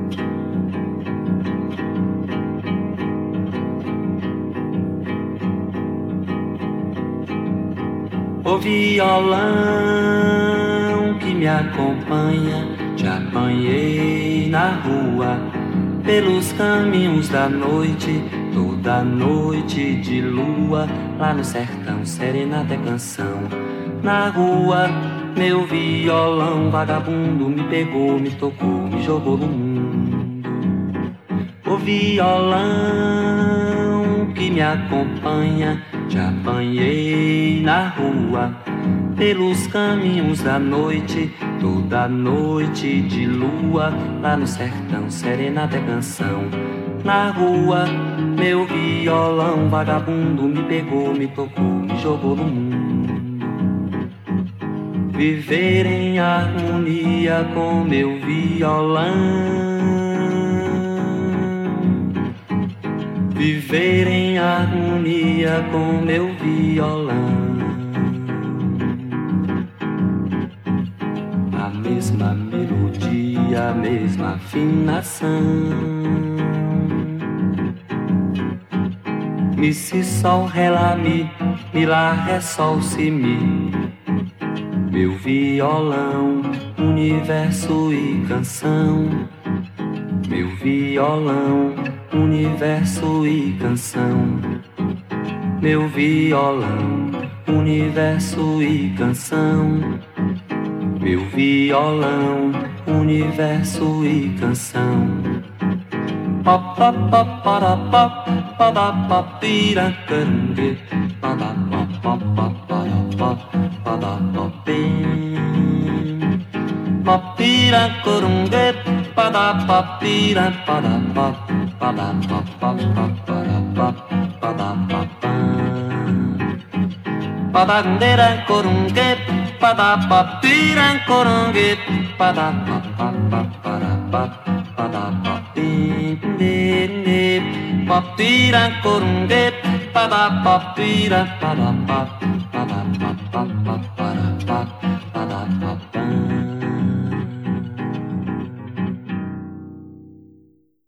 O violão que me acompanha, te apanhei na rua, pelos caminhos da noite, toda noite de lua, lá no sertão, serenata é canção. Na rua, meu violão vagabundo me pegou, me tocou, me jogou no mundo. O violão que me acompanha, te apanhei na rua, pelos caminhos da noite, toda noite de lua, lá no sertão, serenata é canção. Na rua, meu violão vagabundo me pegou, me tocou, me jogou no mundo. Viver em harmonia com meu violão, viver em harmonia com meu violão. A mesma melodia, a mesma afinação. Mi, si, sol, ré, lá, mi, lá, ré, sol, si, mi. Meu violão, universo e canção. Meu violão, universo e canção. Meu violão, universo e canção. Meu violão, universo e canção. Pop pop pop para pop para pop piracangue para pop pop pop para pop para pop pop piracangue para pop pira para pop para pop pop para pop para pop para bandeira corungue para pop piracangue para pop para pop para pop papira corungue para papira para pap